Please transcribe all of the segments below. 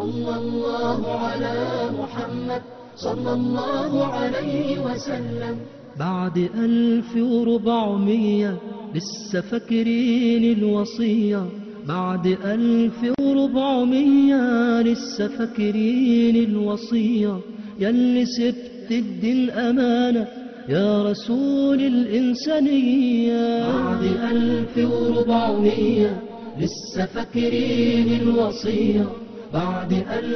صلى الله على محمد صلى الله عليه وسلم. بعد 1400 لسه فاكرين الوصية، بعد 1400 لسه فاكرين الوصية، ياللي سبت الدين أمانة يا رسول الإنسانية. بعد 1400 لسه فاكرين الوصية، بعد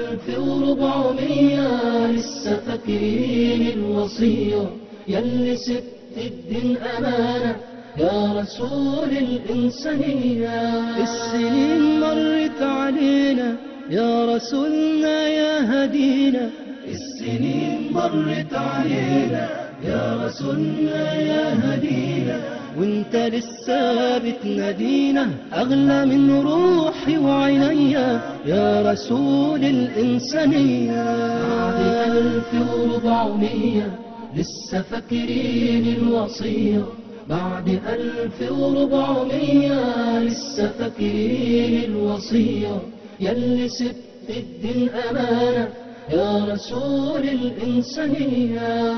1400 لسه فاكرين الوصية، ياللي سبت الدين أمانة يا رسول الإنسانية. السنين مرت علينا يا رسولنا يا هدينا، السنين مرت علينا يا رسولنا يا هدينا، وانت لسه بتنادينا أغلى من روحي وعينيا يا رسول الإنسانية. بعد 1400 لسه فاكرين الوصية، بعد 1400 لسه فاكرين الوصية، ياللي سبت الدين أمانة يا رسول الإنسانية.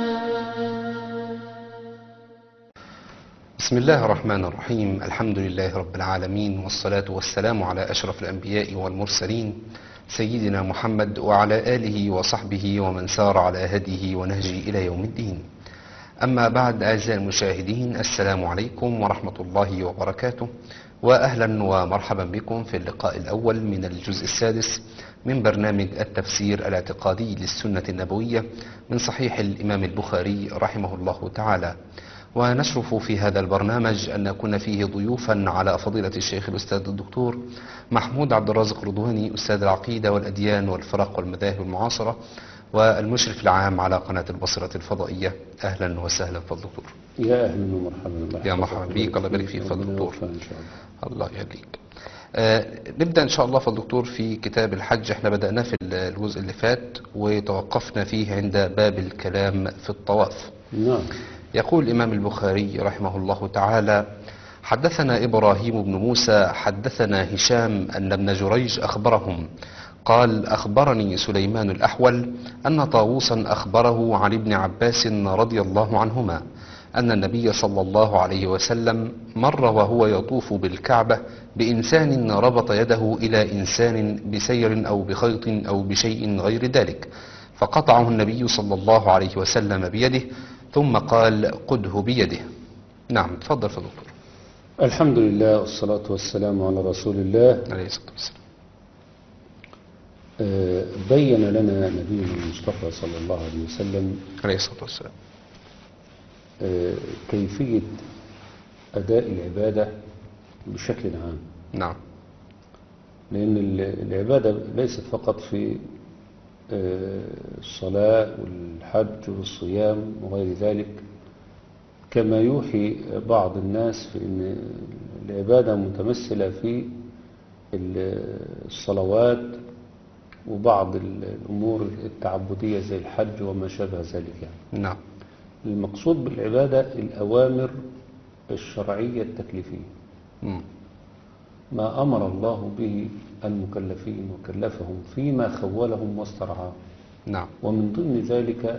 بسم الله الرحمن الرحيم. الحمد لله رب العالمين، والصلاة والسلام على أشرف الأنبياء والمرسلين سيدنا محمد وعلى آله وصحبه ومن سار على هديه ونهجه إلى يوم الدين. أما بعد، أعزائي المشاهدين، السلام عليكم ورحمة الله وبركاته، وأهلا ومرحبا بكم في اللقاء الأول من الجزء السادس من برنامج التفسير الاعتقادي للسنة النبوية من صحيح الإمام البخاري رحمه الله تعالى. ونشرف في هذا البرنامج أن نكون فيه ضيوفا على فضيلة الشيخ الأستاذ الدكتور محمود عبد الرازق رضواني، أستاذ العقيدة والأديان والفرق والمذاهب المعاصرة، والمشرف العام على قناة البصرة الفضائية. أهلا وسهلا فالدكتور. يا أهلا ومرحبا. يا مرحبا بك، الله يبارك فيك فالدكتور. الله يهديك. نبدأ إن شاء الله فالدكتور في كتاب الحج. احنا بدأنا في الجزء اللي فات وتوقفنا فيه عند باب الكلام في الطواف. نعم. يقول الإمام البخاري رحمه الله تعالى: حدثنا إبراهيم بن موسى حدثنا هشام أن ابن جريج أخبرهم قال: أخبرني سليمان الأحول أن طاووسا أخبره عن ابن عباس رضي الله عنهما أن النبي صلى الله عليه وسلم مر وهو يطوف بالكعبة بإنسان ربط يده إلى إنسان بسير أو بخيط أو بشيء غير ذلك، فقطعه النبي صلى الله عليه وسلم بيده ثم قال: قده بيده. نعم، تفضل يا دكتور. الحمد لله والصلاة والسلام على رسول الله عليه الصلاة والسلام. بين لنا نبينا المصطفى صلى الله عليه وسلم عليه الصلاة والسلام كيفية أداء العبادة بشكل عام. نعم. لأن العبادة ليست فقط في الصلاة والحج والصيام وغير ذلك، كما يوحي بعض الناس في أن العبادة متمثلة في الصلوات وبعض الأمور التعبدية زي الحج وما شابه ذلك يعني. نعم. المقصود بالعبادة الأوامر الشرعية التكليفية، ما أمر الله به المكلفين وكلفهم فيما خولهم واسترعاهم. نعم. ومن ضمن ذلك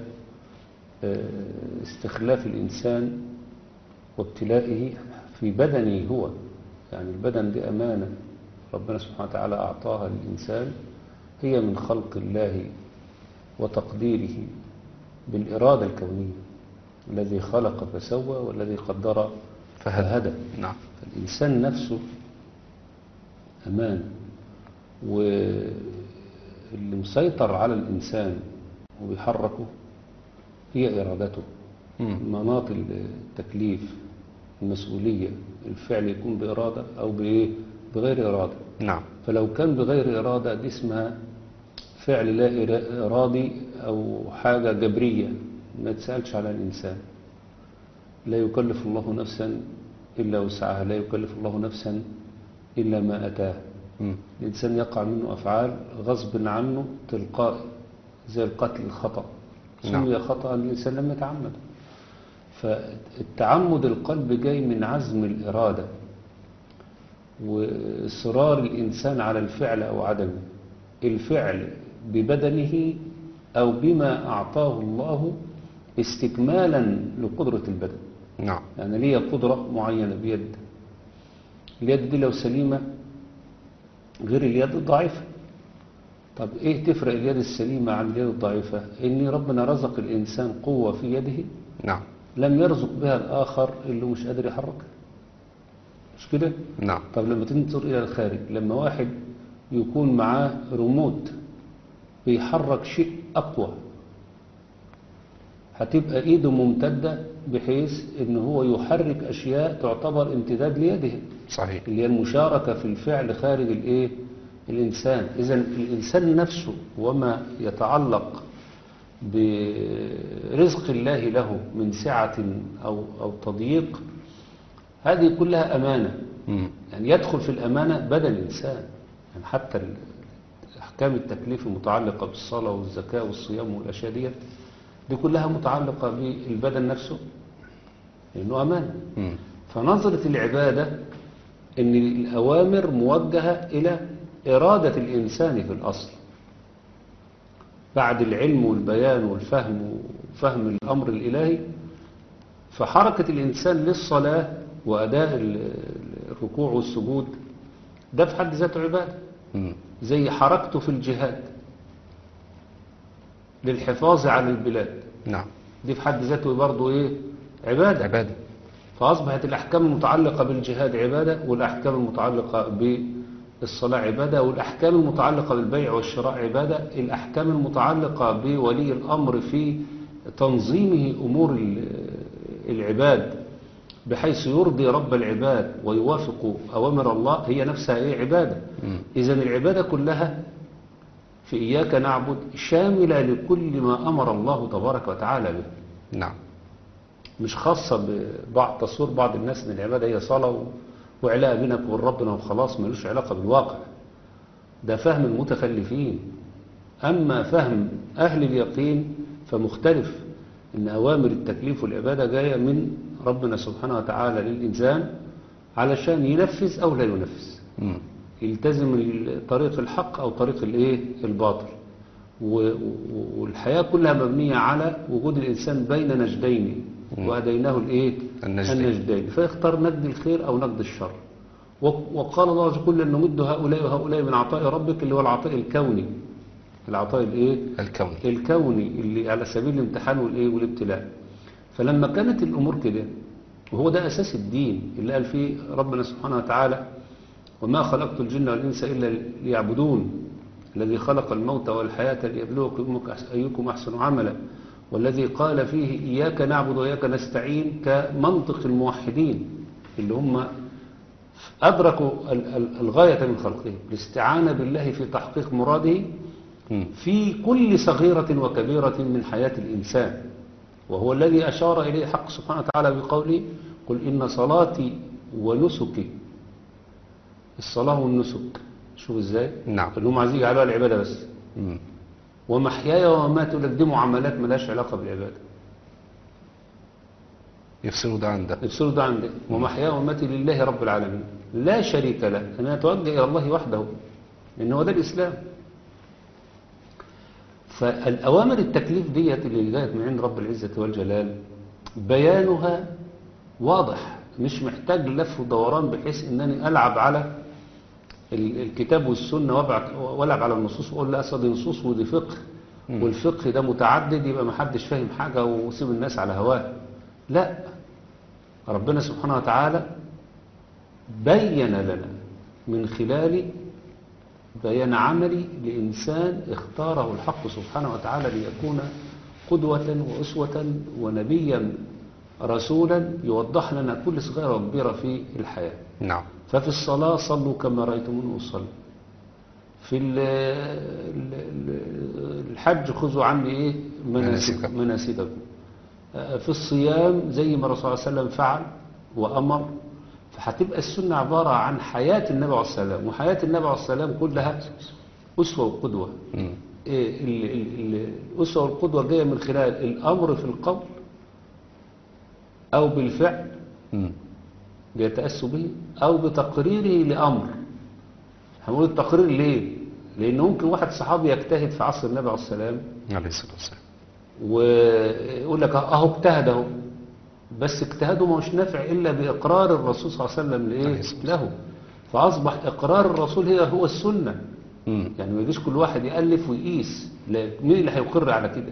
استخلاف الإنسان وابتلائه في بدنه هو، يعني البدن دي أمانة ربنا سبحانه وتعالى أعطاها للإنسان، هي من خلق الله وتقديره بالإرادة الكونية، الذي خلق فسوى والذي قدر فهدى. نعم. فالإنسان نفسه أمان، واللي مسيطر على الإنسان وبيحركه هي إرادته. مناط التكليف المسؤولية الفعل يكون بإرادة أو بغير إرادة. نعم. فلو كان بغير إرادة دي اسمها فعل لا إرادي أو حاجة جبرية ما تسألش على الإنسان. لا يكلف الله نفسا إلا وسعها، لا يكلف الله نفسا إلا ما أتاه. الإنسان يقع منه أفعال غصب عنه تلقائي زي القتل الخطأ، سمي خطأ الإنسان لم يتعمد. فالتعمد القلب جاي من عزم الإرادة وإصرار الإنسان على الفعل أو عدمه. الفعل ببدنه أو بما أعطاه الله استكمالا لقدرة البدن. نعم. يعني ليه قدرة معينة بيد، اليد دي لو سليمة غير اليد الضعيفة. طب ايه تفرق اليد السليمة عن اليد الضعيفة؟ ان ربنا رزق الانسان قوة في يده نعم. لم يرزق بها الاخر اللي مش قادر يحركها، مش كده؟ نعم. طب لما تنظر الى الخارج، لما واحد يكون معاه ريموت بيحرك شيء اقوى، هتبقى ايده ممتدة بحيث ان هو يحرك اشياء تعتبر امتداد ليده، صحيح. اللي هي المشاركة في الفعل خارج الايه؟ الانسان. اذا الانسان نفسه وما يتعلق برزق الله له من سعة او تضييق، هذه كلها امانة. يعني يدخل في الامانة بدن الانسان. يعني حتى احكام التكليف المتعلقة بالصلاة والزكاة والصيام والاشياء دي كلها متعلقة بالبدن نفسه، لأنه أمانة. فنظرة العبادة أن الأوامر موجهة إلى إرادة الإنسان في الأصل، بعد العلم والبيان والفهم وفهم الأمر الإلهي. فحركة الإنسان للصلاة وأداء الركوع والسجود ده في حد ذاته عبادة، زي حركته في الجهاد للحفاظ على البلاد. نعم. دي في حد ذاته برضه ايه؟ عبادة. فأصبحت الأحكام المتعلقة بالجهاد عبادة، والأحكام المتعلقة بالصلاة عبادة، والأحكام المتعلقة بالبيع والشراء عبادة، الأحكام المتعلقة بولي الأمر في تنظيمه أمور العباد بحيث يرضي رب العباد ويوافق أوامر الله، هي نفسها ايه؟ عبادة. إذن العبادة كلها في إياك نعبد شاملة لكل ما أمر الله تبارك وتعالى به. نعم. مش خاصة ببعض تصوير بعض الناس ان العبادة هي صلاة وعلاقة بينك وبين ربنا وخلاص، ملوش علاقة بالواقع. ده فهم المتخلفين. أما فهم أهل اليقين فمختلف، إن أوامر التكليف والعبادة جاية من ربنا سبحانه وتعالى للإنسان علشان ينفذ أو لا ينفذ، يلتزم طريق الحق أو طريق الباطل. والحياة كلها مبنية على وجود الإنسان بين نجدين، وهديناه النجدين، فيختار نجد الخير أو نجد الشر. وقال الله عز وجل أن نمد هؤلاء وهؤلاء من عطاء ربك، اللي هو العطاء الكوني، العطاء الكوني اللي على سبيل الامتحان والابتلاء. فلما كانت الأمور كده، وهو ده أساس الدين اللي قال فيه ربنا سبحانه وتعالى: وما خلقت الجن والإنس إلا ليعبدون، الذي خلق الموت والحياة ليبلوكم أيكم أحسن عملا، والذي قال فيه إياك نعبد وإياك نستعين كمنطق الموحدين اللي هم أدركوا الغاية من خلقهم، الاستعانة بالله في تحقيق مراده في كل صغيرة وكبيرة من حياة الإنسان. وهو الذي أشار إليه حق سبحانه وتعالى بقوله: قل إن صلاتي ونسكي. الصلاة والنسك، شوف ازاي؟ نعم. اللي هم عايزين يجعلوها العبادة بس. ومحياي ومماتي، لك دي معاملات ملهاش علاقة بالعبادة، يفصلوا ده عن ده. ومحياي ومماتي لله رب العالمين لا شريك له، أنا أتوجه إلى الله وحده، لأن هو ده الإسلام. فالأوامر التكليف ديت اللي جاءت من عند رب العزة والجلال بيانها واضح، مش محتاج لف ودوران بحيث أنني ألعب على الكتاب والسنة والعب على النصوص وأقول لا أصل دي نصوص ودي فقه، والفقه ده متعدد يبقى ما حدش فاهم حاجة وسيب الناس على هواه. لا، ربنا سبحانه وتعالى بين لنا من خلال بيان عملي لإنسان اختاره الحق سبحانه وتعالى ليكون قدوة وأسوة ونبيا رسولا يوضح لنا كل صغيرة وكبيرة في الحياة. نعم. ففي الصلاة صلوا كما رأيتموني أصلي، في الحج خذوا عني مناسككم، في الصيام زي ما الرسول صلى الله عليه وسلم فعل وأمر. فهتبقى السنة عبارة عن حياة النبي عليه الصلاة والسلام، وحياة النبي عليه الصلاة والسلام كلها أسوة وقدوة. الأسوة والقدوة جاية من خلال الأمر في القول أو بالفعل بيتأسوا به، أو بتقريره لأمر. هنقول التقرير ليه؟ لأن ممكن واحد صحابي يجتهد في عصر النبي عليه السلام عليه الصلاة والسلام. ويقول لك اهو اجتهد اهو، بس اجتهاده مش نافع إلا بإقرار الرسول صلى الله عليه وسلم عليه لإيه الصلاة له. فأصبح إقرار الرسول هو السنة. مم. يعني ما يجيش كل واحد يألف ويقيس، لا، مين اللي هيقر على كده؟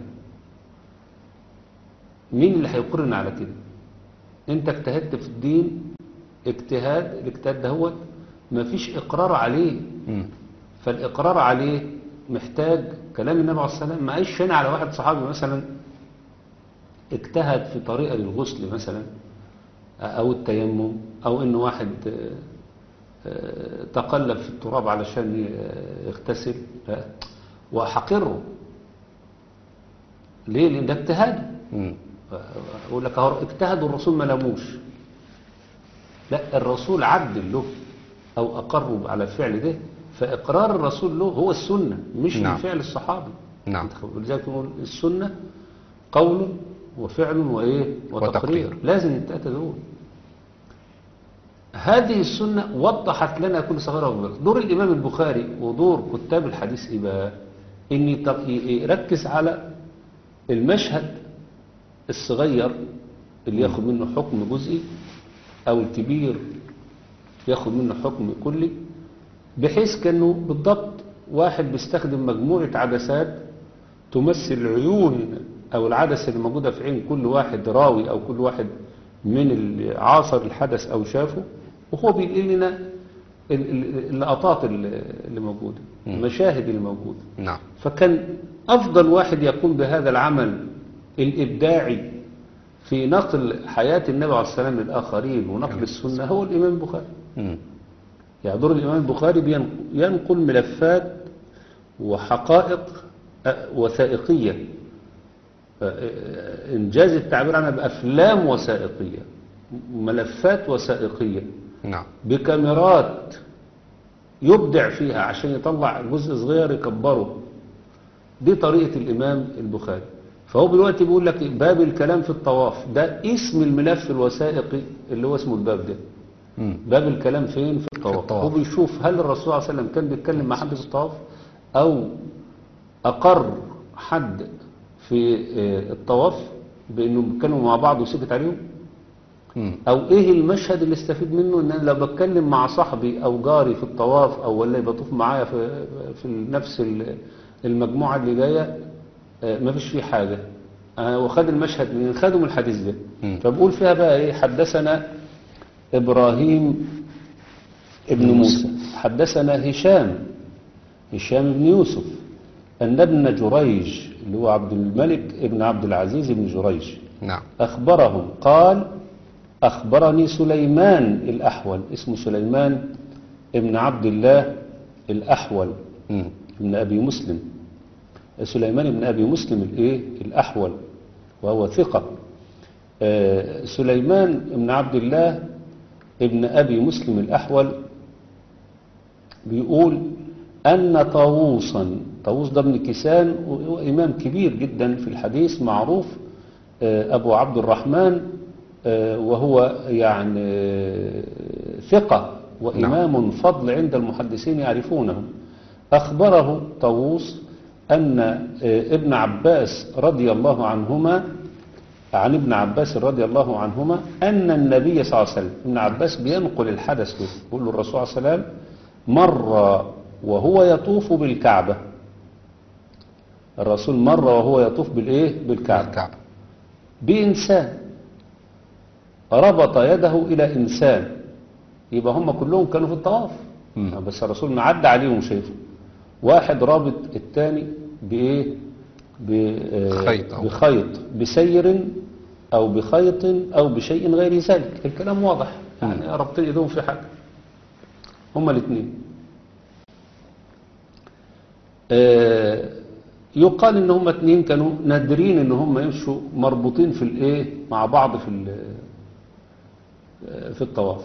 مين اللي هيقرنا على كده؟ انت اجتهدت في الدين الاجتهاد ده هو ما فيش إقرار عليه. مم. فالإقرار عليه محتاج كلام النبي عليه الصلاة والسلام. ما عيش هنا على واحد صحابي مثلا اجتهد في طريقة للغسل مثلا أو التيمم، أو إن واحد تقلب في التراب علشان يغتسل، وحقره ليه؟ لأن ده اجتهاده. مم. أقول لك اجتهد الرسول ما لموش، لا، الرسول عدل له أو أقر على الفعل ده، فإقرار الرسول له هو السنة مش نعم. الفعل الصحابي. نعم. ولذلك نقول السنة قول وفعل وإيه وتقرير، لازم التلاتة دول. هذه السنة وضحت لنا كل صغيرة وكبيرة. دور الإمام البخاري ودور كتاب الحديث إيه بقى؟ إن يركز على المشهد الصغير اللي ياخد منه حكم جزئي، أو الكبير ياخد منه حكم كلي، بحيث كأنه بالضبط واحد بيستخدم مجموعة عدسات تمثل العيون أو العدسة اللي موجودة في عين كل واحد راوي أو كل واحد من اللي عاصر الحدث أو شافه، وهو بيقول لنا اللقطات اللي موجودة، المشاهد اللي موجودة. نعم. فكان أفضل واحد يقوم بهذا العمل الإبداعي في نقل حياة النبي عليه السلام للآخرين ونقل السنة هو الإمام البخاري. مم. يعني دور الإمام البخاري ينقل ملفات وحقائق وثائقية، إنجاز التعبير عنها بأفلام وثائقية، ملفات وثائقية نعم. بكاميرات يبدع فيها عشان يطلع جزء صغير يكبره. دي طريقة الإمام البخاري. فهو دلوقتي بيقول لك باب الكلام في الطواف، ده اسم الملف الوثائقي اللي هو اسمه الباب ده. مم. باب الكلام فين؟ في الطواف. هو بيشوف هل الرسول صلى الله عليه وسلم كان بيتكلم مع حد في الطواف، أو أقر حد في الطواف بأنه بيتكلموا مع بعض وسكت عليهم، مم. أو إيه المشهد اللي استفيد منه إن أنا لو بتكلم مع صاحبي أو جاري في الطواف أو ولا بطوف معايا في نفس المجموعة اللي جاية ما فيش فيه حاجة، وخد المشهد من خدوا من الحديث ده. فبقول فيها بقى إيه؟ حدثنا إبراهيم ابن موسى، حدثنا هشام بن يوسف أن ابن جريج اللي هو عبد الملك ابن عبد العزيز بن جريج نعم. أخبرهم قال أخبرني سليمان الأحول، اسمه سليمان ابن عبد الله الأحول ابن أبي مسلم، سليمان ابن أبي مسلم الأحول، وهو ثقة. سليمان ابن عبد الله ابن أبي مسلم الأحول بيقول أن طاووسا، طاووس ده ابن كيسان وإمام كبير جدا في الحديث معروف، أبو عبد الرحمن، وهو يعني ثقة وإمام فضل عند المحدثين يعرفونه. أخبره طاووس أن ابن عباس رضي الله عنهما، عن ابن عباس رضي الله عنهما أن النبي صلى الله عليه وسلم، ابن عباس بينقل الحدث له، يقول له الرسول صلى الله عليه وسلم مر وهو يطوف بالكعبة، الرسول مر وهو يطوف بالكعبة بإنسان ربط يده إلى إنسان، يبقى هم كلهم كانوا في الطواف، بس الرسول معدى عليهم شايفه واحد رابط الثاني بخيط بسير أو بخيط أو بشيء غير ذلك. الكلام واضح، يعني رابطين ايدهم في حاجة هما الاثنين. يقال ان هما اثنين كانوا نادرين ان هما يمشوا مربوطين في مع بعض في الطواف.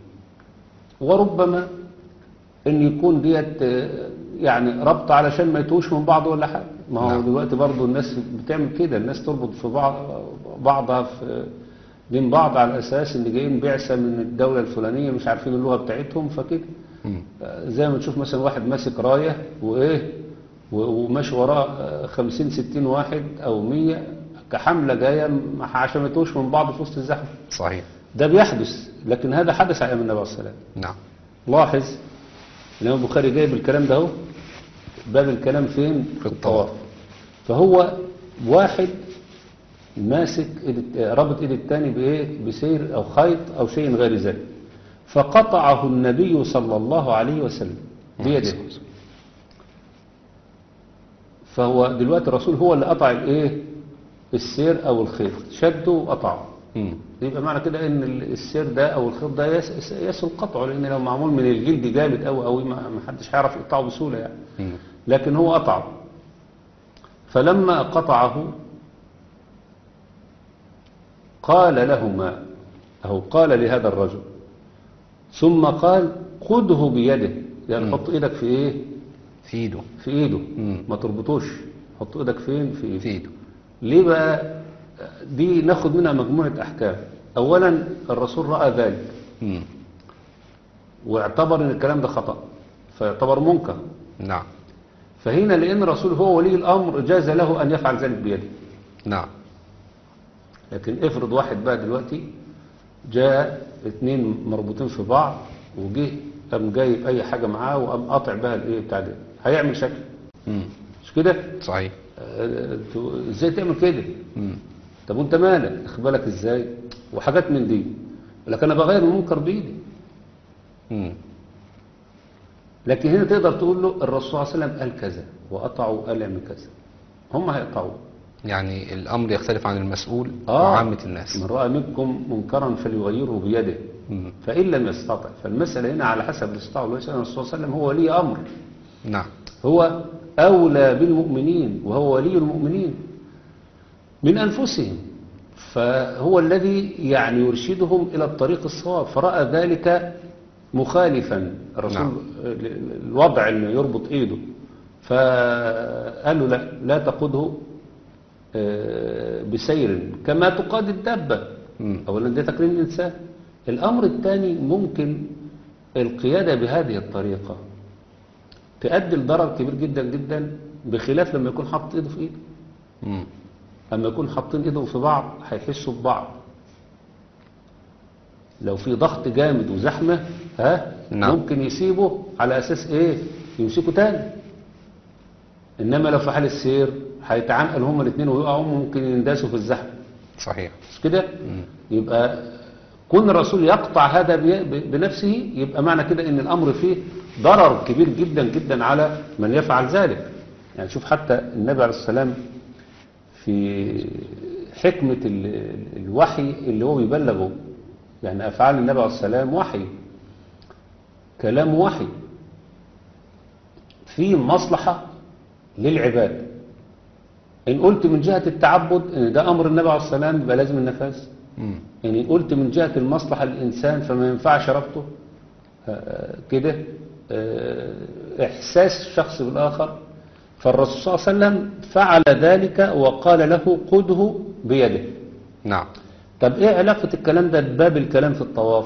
وربما ان يكون ديت يعني ربط علشان ما يتوش من بعض ولا حاجه. ما هو دلوقتي برضو الناس بتعمل كده، الناس تربط في بعضها في دين بعض على اساس ان جايين بعثه من الدوله الفلانيه مش عارفين اللغه بتاعتهم فكده. مم. زي ما تشوف مثلا واحد ماسك راية وايه وماشي وراه 50 60 واحد او 100 كحملة جاية ما حشمتوش من بعض في وسط الزحمة. صحيح. ده بيحدث، لكن هذا حدث على ايام النبي عليه الصلاة والسلام. نعم. لاحظ الإمام البخاري جايب الكلام ده اهو، باب الكلام فين؟ في الطواف. فهو واحد ماسك رابط ايد التاني بايه؟ بسير او خيط او شيء غير ذلك، فقطعه النبي صلى الله عليه وسلم بيده. فهو دلوقتي الرسول هو اللي قطع الايه؟ السير او الخيط، شده وقطعه. مم. يبقى معنى كده ان السير ده او الخيط ده يسهل قطعه، لان لو معمول من الجلد جامد قوي ما حدش هيعرف يقطعه بسهوله يعني. مم. لكن هو قطعه. فلما قطعه قال لهما، أو قال لهذا الرجل، ثم قال خذه بيده، يعني حط ايدك في ايه؟ في ايده. في ايده. مم. ما تربطوش، حط ايدك فين؟ في ايده. في ايده. ليه بقى؟ دي ناخد منها مجموعة احكام. اولا الرسول رأى ذلك مم. واعتبر ان الكلام ده خطأ، فيعتبر منكر. نعم. فهنا لان الرسول هو ولي الامر جاز له ان يفعل ذلك بيده. نعم. لكن افرض واحد بقى دلوقتي جاء اتنين مربوطين في بعض وجه قام جايب اي حاجة معاه وقام قاطع بها الايه بتاع ده، هيعمل شكل. مم. مش كده؟ صحيح. ازاي تعمل كده؟ مم. طب وانت مالك؟ اخد بالك ازاي؟ وحاجات من دي. لكن انا بغير المنكر بايدي. مم. لكن هنا تقدر تقول له الرسول صلى الله عليه وسلم قال كذا وقطعوا قال اعمل كذا، هم هيقطعوا. يعني الامر يختلف عن المسؤول آه. وعامة الناس. من رأى منكم منكرا فليغيره بيده، مم. فإن لم يستطع. فالمسألة هنا على حسب الاستطاعة. الرسول صلى الله عليه وسلم هو ولي أمر، نعم. هو أولى بالمؤمنين وهو ولي المؤمنين من أنفسهم، فهو الذي يعني يرشدهم إلى الطريق الصواب. فرأى ذلك مخالفا الرسول نعم. الوضع أنه يربط إيده، فقال له لا تقوده بسير كما تقاد الدابة. مم. أولا ده تكريم الإنسان. الأمر الثاني ممكن القيادة بهذه الطريقة تؤدي لضرر كبير جدا جدا، بخلاف لما يكون حاطط ايده في ايده. مم. اما يكون حاطين ايدهم في بعض هيحسوا ببعض. لو في ضغط جامد وزحمة نعم. ممكن يسيبه على اساس ايه؟ يمسكوا تاني. انما لو في حال السير هيتعانقوا هما الاثنين ويقعوا، ممكن ينداسوا في الزحمة. صحيح. مش كده؟ يبقى كون الرسول يقطع هذا بنفسه، يبقى معنى كده ان الامر فيه ضرر كبير جدا جدا على من يفعل ذلك. يعني شوف حتى النبي عليه السلام في حكمة الوحي اللي هو بيبلغه، يعني افعال النبي عليه السلام وحي، كلام وحي، في مصلحة للعباد. ان قلت من جهة التعبد ان ده امر النبي عليه السلام يبقى لازم النفاذ. مم. يعني قلت من جهة المصلحة للإنسان فما ينفعش ربطه كده إحساس الشخص بالآخر. فالرسول صلى الله عليه وسلم فعل ذلك وقال له خذه بيده. نعم. طب إيه علاقة الكلام ده بباب الكلام في الطواف؟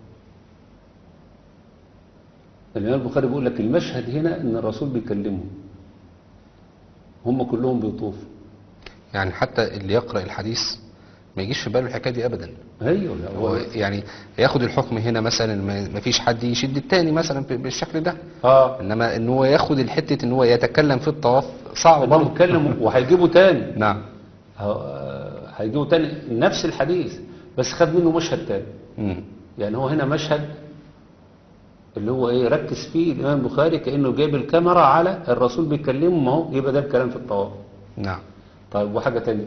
الإمام البخاري بيقول لك المشهد هنا إن الرسول بيكلمهم، هم كلهم بيطوفوا. يعني حتى اللي يقرأ الحديث ما يجيش في باله الحكاية دي أبدا. ايوه هو يعني ياخد الحكم هنا مثلا ما فيش حد يشد التاني مثلا بالشكل ده. انما ان هو ياخد الحته ان هو يتكلم في الطواف صعب برضه برضه. يتكلم وهيجيبوا تاني. نعم. هيجيبوا تاني نفس الحديث بس خد منه مشهد تاني. يعني هو هنا مشهد اللي هو ايه ركز فيه الامام البخاري كانه جايب الكاميرا على الرسول بيكلمه، ما هو يبقى ده الكلام في الطواف. نعم. طيب وحاجه تانية،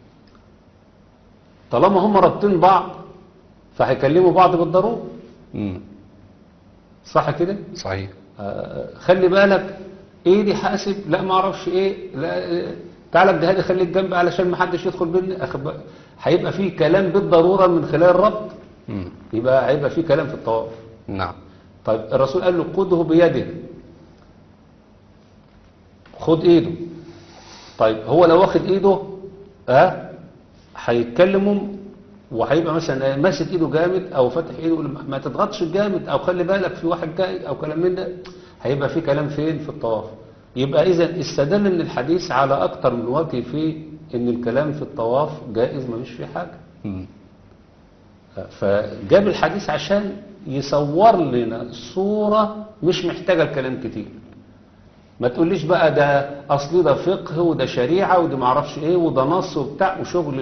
طالما هم رابطين بعض فهيكلموا بعض بالضروره. صح كده؟ صحيح. خلي بالك ايه حاسب، لا ما اعرفش ايه، لا تعالى الجهاد خليك جنبي علشان ما حدش يدخل بيني. هيبقى فيه كلام بالضروره من خلال الربط. يبقى هيبقى فيه كلام في الطواف. نعم. طيب الرسول قال له خذه بيده، خد ايده. طيب هو لو واخد ايده هيتكلموا وهيبقى مثلا ماسك ايده جامد او فاتح ايده يقول ما تضغطش جامد او خلي بالك في واحد جاي او كلام من ده، هيبقى في كلام فين في الطواف. يبقى اذا استدل من الحديث على اكتر من وجه في ان الكلام في الطواف جائز ما فيش فيه حاجه. مم. فجاب الحديث عشان يصور لنا صورة مش محتاجة الكلام كتير. ما تقوليش بقى ده اصلي ده فقه وده شريعة وده معرفش ايه وده نص وبتاع وشغل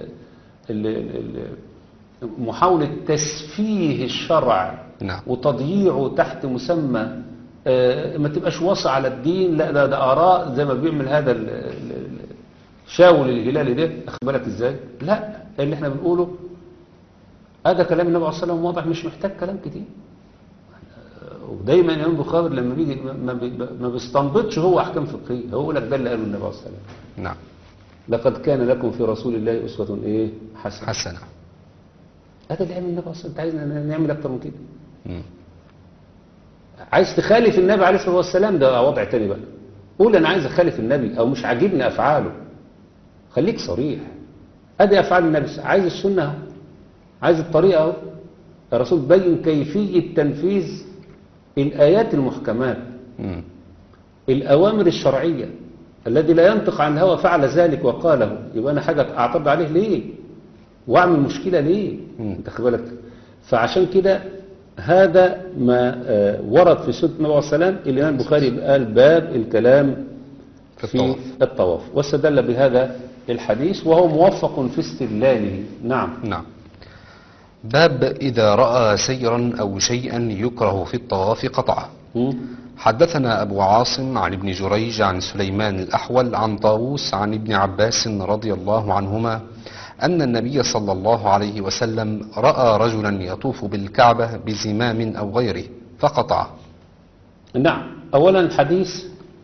محاولة تسفيه الشرع نعم. وتضييعه تحت مسمى ما تبقاش واصي على الدين. لا ده آراء زي ما بيعمل هذا شاول الهلالي ده، اخبرك ازاي. لا اللي احنا بنقوله هذا كلام النبي عليه الصلاة والسلام واضح مش محتاج كلام كتير. ودايما الإمام البخاري لما بيجي ما بيستنبطش هو أحكام فقهية، هو يقول لك ده اللي قاله النبي عليه الصلاة والسلام. نعم. لقد كان لكم في رسول الله أسوة إيه حسنة. حسنة. هذا اللي عمل النبي عليه الصلاة والسلام. أنت عايزنا نعمل أكتر من كده؟ مم. عايز تخالف النبي عليه الصلاة والسلام ده وضع تاني بقى. قول أنا عايز أخالف النبي أو مش عاجبني أفعاله، خليك صريح. أدي أفعال النبي، عايز السنة أهو، عايز الطريقة أهو. الرسول بين كيفية تنفيذ الآيات المحكمات، الأوامر الشرعية. الذي لا ينطق عن الهوى فعل ذلك وقاله، يبقى أنا حاجة أعترض عليه ليه وأعمل مشكلة ليه؟ أنت خد بالك. فعشان كده هذا ما ورد في سنة النبي عليه السلام. الإمام البخاري قال باب الكلام في الطواف واستدل بهذا الحديث وهو موفق في استدلاله. نعم. نعم. باب إذا رأى سيرا أو شيئا يكره في الطواف قطعه. حدثنا أبو عاصم عن ابن جريج عن سليمان الأحول عن طاووس عن ابن عباس رضي الله عنهما أن النبي صلى الله عليه وسلم رأى رجلا يطوف بالكعبة بزمام أو غيره فقطعه. نعم. أولا الحديث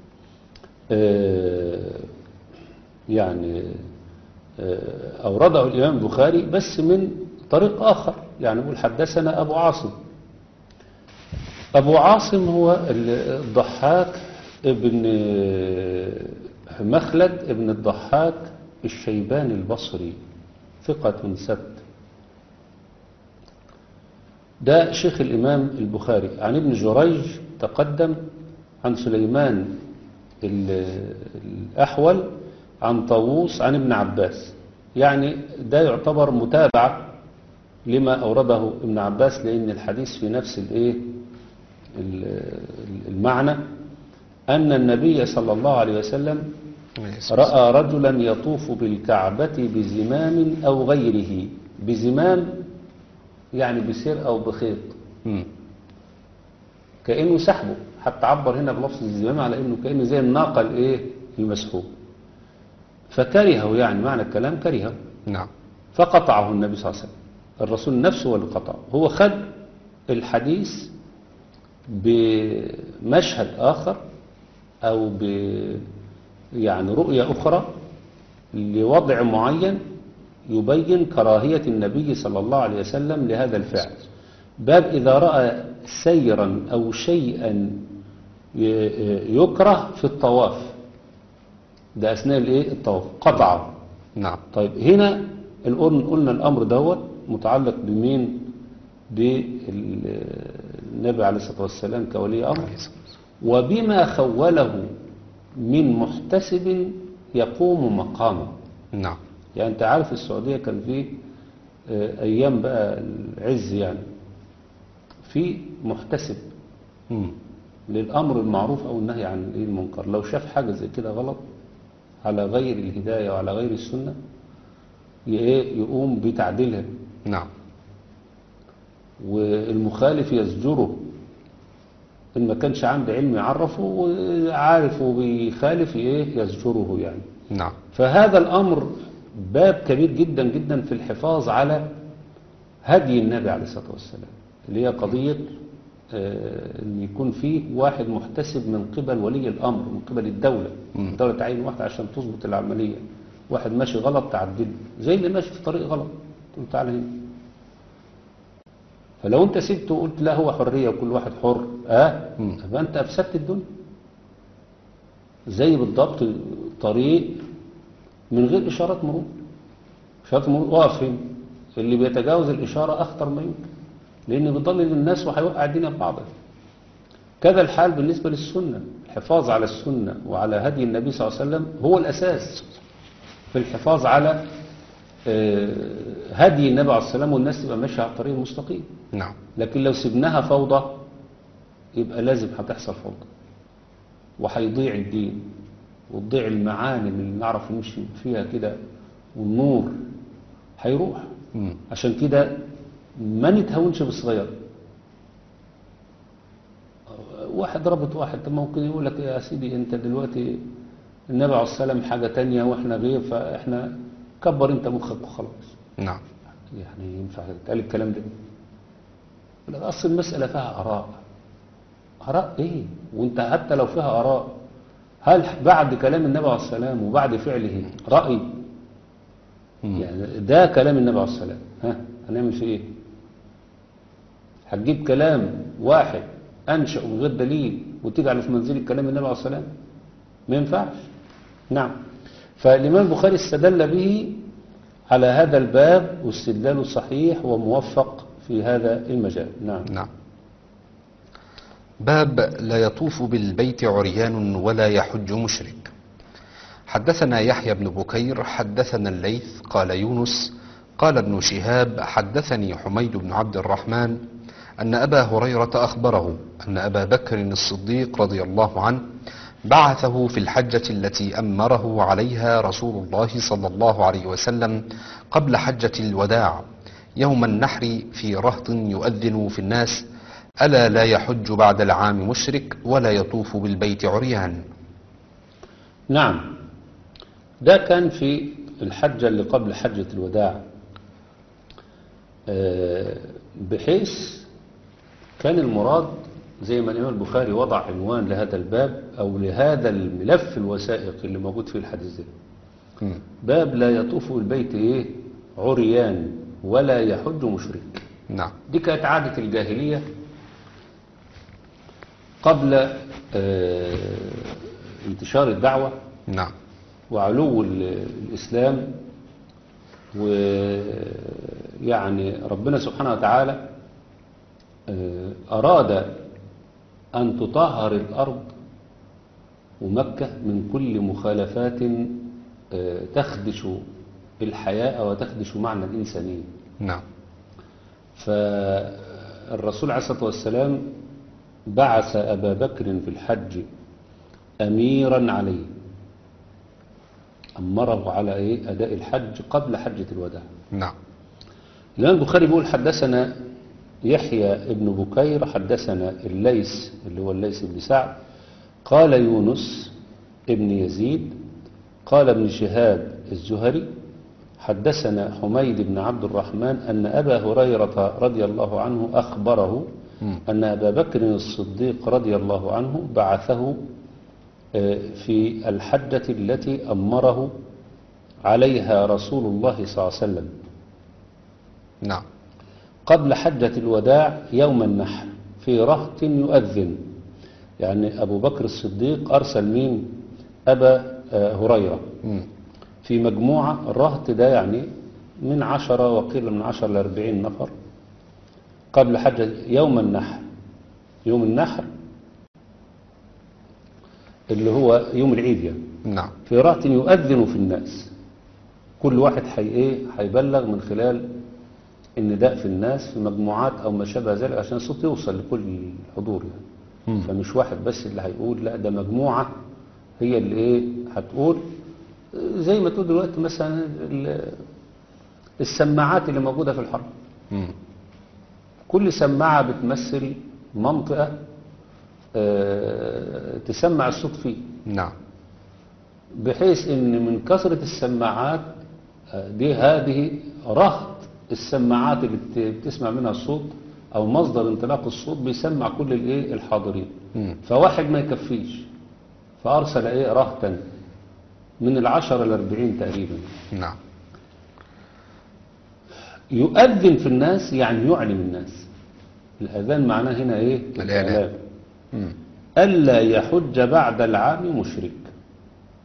يعني أورده الإمام البخاري بس من طريق آخر. يعني يقول حدثنا أبو عاصم. أبو عاصم هو الضحاك ابن مخلد ابن الضحاك الشيباني البصري، ثقة ثبت. ده شيخ الإمام البخاري. عن ابن جريج تقدم، عن سليمان الأحول، عن طاووس، عن ابن عباس. يعني ده يعتبر متابعة لما أورده ابن عباس، لأن الحديث في نفس المعنى أن النبي صلى الله عليه وسلم رأى رجلا يطوف بالكعبة بزمام أو غيره. بزمام يعني بسير أو بخيط، كأنه سحبه. حتى عبر هنا بلفظ الزمام على أنه كأنه زي الناقة المسحوب. فكرهه، يعني معنى الكلام كرهه. نعم. فقطعه النبي صلى الله عليه وسلم. الرسول نفسه هو اللي قطعه. هو خد الحديث بمشهد آخر أو يعني رؤية أخرى لوضع معين يبين كراهية النبي صلى الله عليه وسلم لهذا الفعل. باب إذا رأى سيرا أو شيئا يكره في الطواف، ده أثناء الطواف قطعه. نعم. طيب هنا قلنا الأمر دوت متعلق بمين؟ بالنبي عليه الصلاة والسلام كولي أمر، وبما خوله من محتسب يقوم مقامه. نعم. يعني أنت عارف السعودية كان في أيام بقى العز، يعني في محتسب للأمر المعروف أو النهي عن المنكر. لو شاف حاجة زي كده غلط على غير الهداية وعلى غير السنة يقوم بتعديلها. نعم. والمخالف يزجره إن ما كانش عنده علم يعرفه، وعارف وبيخالف يزجره يعني. نعم. فهذا الأمر باب كبير جدا جدا في الحفاظ على هدي النبي عليه الصلاة والسلام، اللي هي قضية أن يكون فيه واحد محتسب من قبل ولي الأمر، من قبل الدولة. الدولة تعين واحد عشان تظبط العملية. واحد ماشي غلط تعدله، زي اللي ماشي في طريق غلط تقول تعالى هنا. فلو انت سبته وقلت لا هو حرية وكل واحد حر يبقى انت افسدت الدنيا. زي بالضبط طريق من غير اشارات مرور. اشارات مرور، اقف هنا اللي بيتجاوز الإشارة أخطر ما يمكن، لأن بيضلل الناس وهيوقع الدنيا في بعضها. كذا الحال بالنسبة للسنة، الحفاظ على السنة وعلى هدي النبي صلى الله عليه وسلم هو الأساس في الحفاظ على هدي النبي عليه السلام، والناس تبقى ماشية على الطريق المستقيم. نعم. لكن لو سبناها فوضى يبقى لازم هتحصل فوضى، وهيضيع الدين وتضيع المعاني اللي نعرف نمشي فيها كده، والنور هيروح. عشان كده ما نتهونش بالصغير. واحد ربط واحد، طب ممكن يقول لك يا سيدي انت دلوقتي النبي عليه السلام حاجة تانية واحنا غير، فاحنا كبر انت مخك وخلاص. نعم. يعني ينفع يتقال الكلام ده؟ لا، اصل المسألة فيها آراء. آراء ايه؟ وانت حتى لو فيها آراء، هل بعد كلام النبي عليه السلام وبعد فعله رأي؟ يعني ده كلام النبي عليه السلام، هنعمل فيه ايه؟ هتجيب كلام واحد أنشأ من غير دليل وتجعله في منزل الكلام النبي عليه السلام؟ ما ينفعش. نعم. فالإمام البخاري استدل به على هذا الباب، واستدلاله صحيح وموفق في هذا المجال. نعم. نعم. باب لا يطوف بالبيت عريان ولا يحج مشرك. حدثنا يحيى بن بكير حدثنا الليث قال يونس قال ابن شهاب حدثني حميد بن عبد الرحمن أن أبا هريرة أخبره أن أبا بكر الصديق رضي الله عنه بعثه في الحجة التي أمره عليها رسول الله صلى الله عليه وسلم قبل حجة الوداع يوم النحر في رهط يؤذن في الناس: ألا لا يحج بعد العام مشرك ولا يطوف بالبيت عريان. نعم. ده كان في الحجة اللي قبل حجة الوداع، بحيث كان المراد زي ما الإمام البخاري وضع عنوان لهذا الباب أو لهذا الملف الوثائقي اللي موجود في الحديث ده: باب لا يطوف بالبيت عريان ولا يحج مشرك. نعم. دي كانت عادة الجاهلية قبل انتشار الدعوة. نعم. وعلو الإسلام، ويعني ربنا سبحانه وتعالى أراد أن تطهر الأرض ومكة من كل مخالفات تخدش الحياة وتخدش معنى الإنسانية. نعم. فالرسول عليه الصلاة والسلام بعث أبا بكر في الحج أميرا عليه، أمره على أداء الحج قبل حجة الوداع. نعم. الإمام البخاري بيقول: حدثنا يحيى ابن بكير حدثنا الليث اللي هو الليث بن سعد قال يونس ابن يزيد قال ابن شهاب الزهري حدثنا حميد بن عبد الرحمن أن أبا هريرة رضي الله عنه أخبره أن أبا بكر الصديق رضي الله عنه بعثه في الحجة التي أمره عليها رسول الله صلى الله عليه وسلم نعم. قبل حجة الوداع يوم النحر في رهط يؤذن. يعني أبو بكر الصديق أرسل مين؟ أبا هريرة في مجموعة. الرهط ده يعني من 10 وقيل من 10 ل 40 نفر قبل حجة يوم النحر. يوم النحر اللي هو يوم العيد يعني. نعم. في رهط يؤذن في الناس، كل واحد هيبلغ من خلال النداء في الناس في مجموعات أو ما شابه ذلك عشان الصوت يوصل لكل الحضور يعني. فمش واحد بس اللي هيقول، لا ده مجموعة هي اللي هتقول. زي ما تقول دلوقتي مثلا السماعات اللي موجودة في الحرم، كل سماعة بتمثل منطقة تسمع الصوت فيه. نعم. بحيث ان من كثرة السماعات دي هذه رهط السماعات اللي بتسمع منها الصوت او مصدر انطلاق الصوت بيسمع كل الحاضرين. فواحد ما يكفيش، فارسل رهطا من 10 ل 40 تقريبا. نعم. يؤذن في الناس يعني يعلم الناس. الأذان معناه هنا الإعلام. ألا يحج بعد العام مشرك.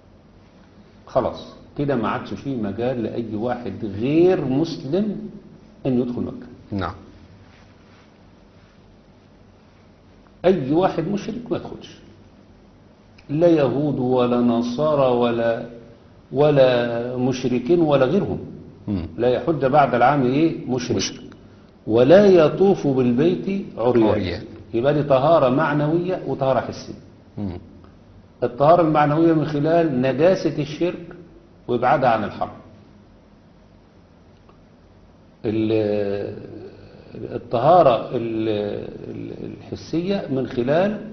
خلاص كده ما عادش فيه مجال لأي واحد غير مسلم أن يدخل مكة. نعم. أي واحد مشرك ما يدخلش، لا يهود ولا نصارى ولا مشركين ولا غيرهم. لا يحج بعد العام إيه مشرك. ولا يطوف بالبيت عريان. يبقى دي طهارة معنوية وطهارة حسية. الطهارة المعنوية من خلال نجاسة الشرك وإبعادها عن الحرام. الطهارة الحسية من خلال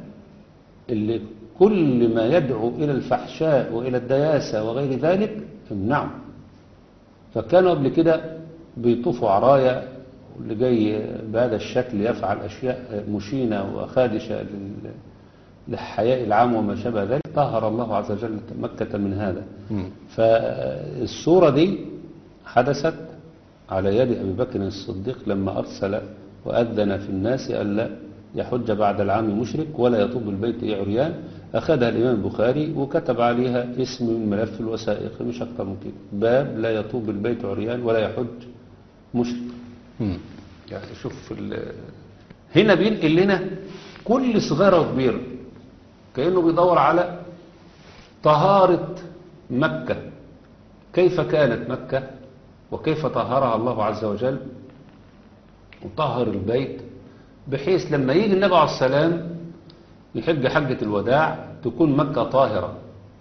كل ما يدعو إلى الفحشاء وإلى الدياسة وغير ذلك امنعه. فكانوا قبل كده بيطوفوا عرايا، واللي جاي بهذا الشكل يفعل أشياء مشينة وخادشة للحياء العام وما شابه ذلك. طهر الله عز وجل مكة من هذا. فالصورة دي حدثت على يد أبي بكر الصديق لما أرسل وأذن في الناس ألا يحج بعد العام مشرك ولا يطوف البيت عريان. أخذها الإمام البخاري وكتب عليها اسم من ملف الوثائق، مش أكتر من كده، باب لا يطوف بالبيت عريان ولا يحج مشرك. يعني شوف هنا بينقل لنا كل صغيرة وكبيرة، كأنه بيدور على طهارة مكة، كيف كانت مكة وكيف طهرها الله عز وجل وطهر البيت، بحيث لما يجي النبي عليه السلام يحج حجة الوداع تكون مكة طاهرة،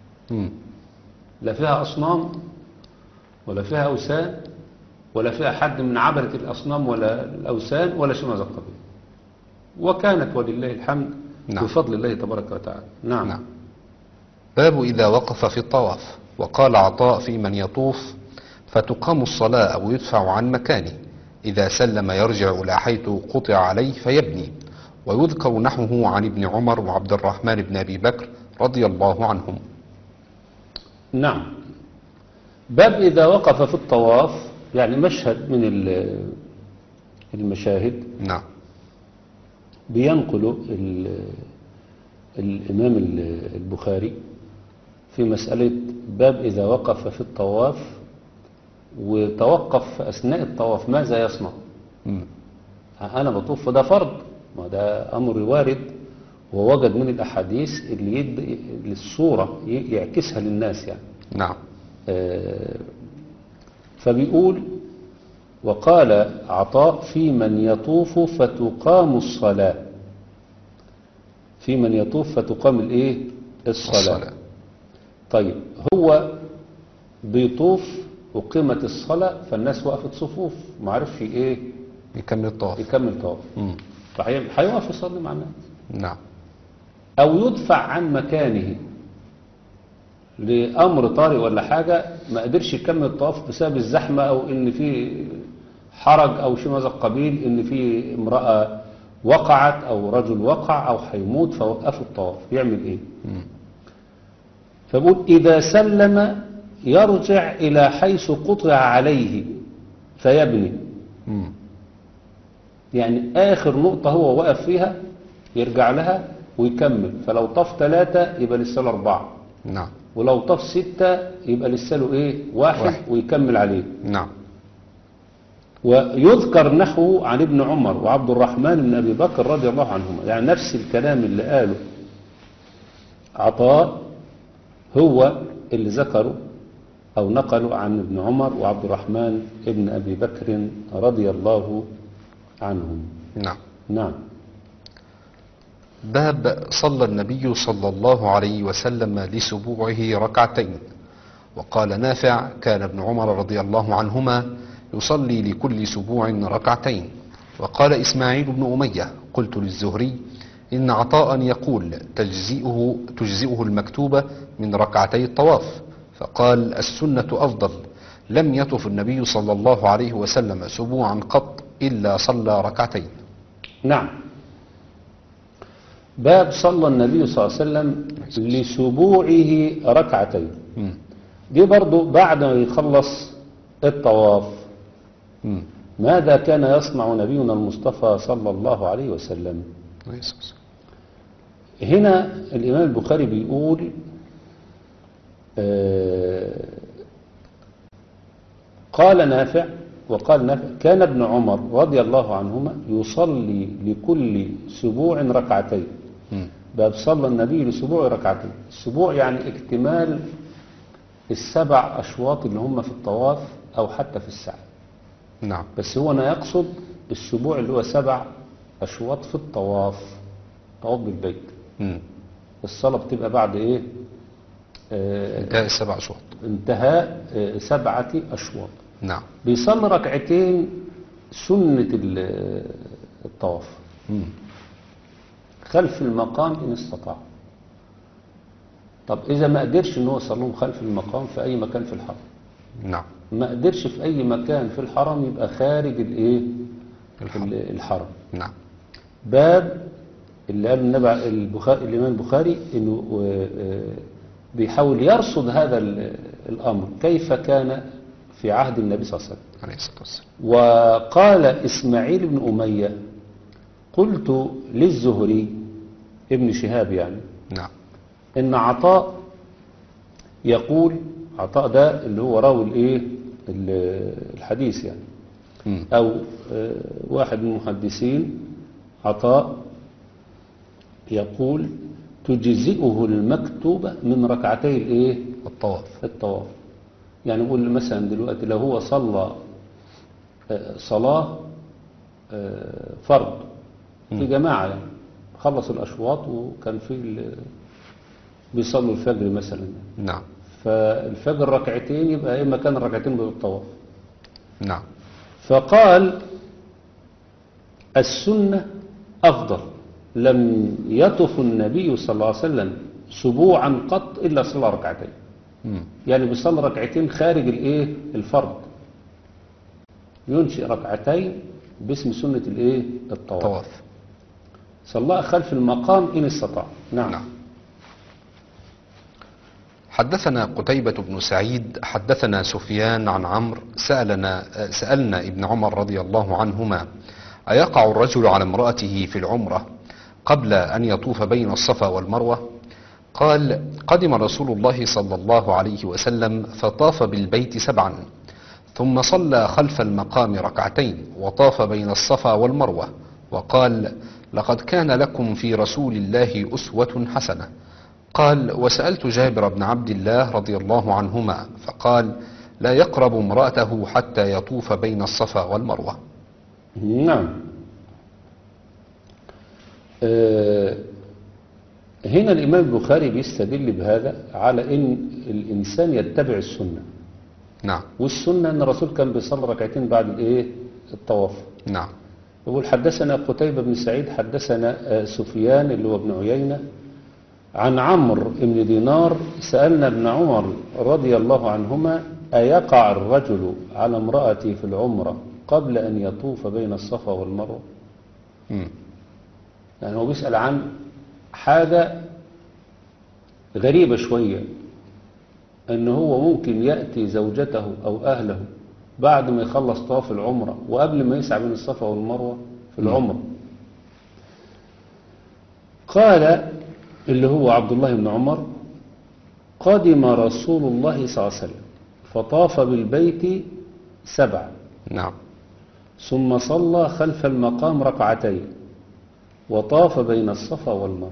لا فيها أصنام ولا فيها أوثان ولا فيها حد من عبرة الأصنام ولا الأوثان ولا شيء من هذا القبيل. وكانت ولله الحمد بفضل الله تبارك وتعالى. نعم. باب إذا وقف في الطواف. وقال عطاء في من يطوف فتقام الصلاة أو يدفع عن مكانه، إذا سلم يرجع إلى حيث قطع عليه فيبني. ويذكر نحوه عن ابن عمر وعبد الرحمن بن أبي بكر رضي الله عنهم. نعم. باب إذا وقف في الطواف، يعني مشهد من المشاهد. نعم. بينقل الإمام البخاري في مسألة باب إذا وقف في الطواف وتوقف أثناء الطواف ماذا يصنع. أنا بطوف فده فرض، ما ده أمر وارد، ووجد من الأحاديث اللي يدي للصورة يعكسها للناس يعني. نعم. فبيقول وقال عطاء في من يطوف فتقام الصلاة، في من يطوف فتقام الايه الصلاة. طيب هو بيطوف وقيمة الصلاة فالناس وقفت صفوف ما عرفش ايه يكمل الطواف، هيقف يصلي مع الناس. نعم. او يدفع عن مكانه لأمر طارئ ولا حاجة ما قدرش يكمل الطواف بسبب الزحمة أو إن في حرج أو شيء من هذا القبيل، إن في امرأة وقعت أو رجل وقع أو هيموت فوقفوا الطواف، يعمل إيه؟ فبقول إذا سلم يرجع إلى حيث قطع عليه فيبني. يعني آخر نقطة هو وقف فيها يرجع لها ويكمل، فلو طاف 3 يبقى لسه له 4. نعم. ولو طاف 6 يبقى لسه له ايه 1 ويكمل عليه. نعم. ويذكر نحوه عن ابن عمر وعبد الرحمن بن أبي بكر رضي الله عنهما، يعني نفس الكلام اللي قاله عطاء هو اللي ذكره أو نقله عن ابن عمر وعبد الرحمن بن أبي بكر رضي الله عنهم. نعم. نعم. باب صلى النبي صلى الله عليه وسلم لسبوعه ركعتين. وقال نافع كان ابن عمر رضي الله عنهما يصلي لكل سبوع ركعتين. وقال إسماعيل بن أمية قلت للزهري إن عطاء يقول تجزئه المكتوبة من ركعتي الطواف، فقال السنة أفضل، لم يطف النبي صلى الله عليه وسلم سبوعا قط إلا صلى ركعتين. نعم. باب صلى النبي صلى الله عليه وسلم لسبوعه ركعتين. دي برضو بعد ما يخلص الطواف ماذا كان يصنع نبينا المصطفى صلى الله عليه وسلم. هنا الإمام البخاري بيقول قال نافع وقال كان ابن عمر رضي الله عنهما يصلي لكل سبوع ركعتين. مم. بقى صلى النبي لسبوع ركعتين. السبوع يعني اكتمال السبع أشواط اللي هم في الطواف أو حتى في السعي. نعم. بس هو أنا يقصد السبوع اللي هو 7 أشواط في الطواف، طواف بالبيت. مم. الصلاة بتبقى بعد إيه؟ انتهى السبع أشواط. انتهاء 7 أشواط. نعم. بيصلي ركعتين سنة الطواف مم. خلف المقام إن استطاع. طب إذا ما قدرش إن هو يصليهم خلف المقام في أي مكان في الحرم، نعم. ما قدرش في أي مكان في الحرم، يبقى خارج الإيه؟ الحرم. الحرم. نعم. باب اللي قال الإمام البخاري إنه بيحاول يرصد هذا الأمر كيف كان في عهد النبي صلى الله عليه وسلم. عليه الصلاة والسلام. وقال إسماعيل بن أمية قلت للزهري ابن شهاب يعني نعم. إن عطاء يقول، عطاء ده اللي هو راوي الإيه الحديث يعني، مم. أو واحد من المحدثين، عطاء يقول تجزئه المكتوبة من ركعتي الإيه الطواف. يعني نقول مثلا دلوقتي لو هو صلى صلاة فرض في جماعة يعني، خلص الأشواط وكان في بيصلوا الفجر مثلا، نعم. فالفجر ركعتين، يبقى إما كان الركعتين بالطواف. نعم. فقال السنة أفضل، لم يطف النبي صلى الله عليه وسلم سبوعا قط إلا صلى ركعتين. مم. يعني بيصلي ركعتين خارج الايه الفرض، ينشئ ركعتين باسم سنة الايه الطواف، صلاها خلف المقام إن استطاع. نعم. نعم. حدثنا قتيبة بن سعيد حدثنا سفيان عن عمرو سألنا ابن عمر رضي الله عنهما أيقع الرجل على امرأته في العمرة قبل أن يطوف بين الصفا والمروة؟ قال قدم رسول الله صلى الله عليه وسلم فطاف بالبيت 7 ثم صلى خلف المقام ركعتين وطاف بين الصفا والمروة وقال لقد كان لكم في رسول الله أسوة حسنة. قال وسألت جابر بن عبد الله رضي الله عنهما فقال لا يقرب امرأته حتى يطوف بين الصفا والمروة. نعم. هنا الإمام البخاري بيستدل بهذا على إن الإنسان يتبع السنة. نعم. والسنة أن الرسول كان بيصلي ركعتين بعد الإيه الطواف. نعم. يقول حدثنا قتيبة بن سعيد حدثنا سفيان اللي هو ابن عيينة عن عمرو بن دينار سألنا ابن عمر رضي الله عنهما أيقع الرجل على امرأته في العمرة قبل أن يطوف بين الصفا والمروة؟ يعني هو بيسأل عن حاجة غريبة شوية، أنه هو ممكن يأتي زوجته أو أهله بعد ما يخلص طواف العمرة وقبل ما يسعى بين الصفا والمروة في العمرة. قال اللي هو عبد الله بن عمر قدم رسول الله صلى الله عليه وسلم فطاف بالبيت 7 نعم. ثم صلى خلف المقام ركعتين وطاف بين الصفا والمروة.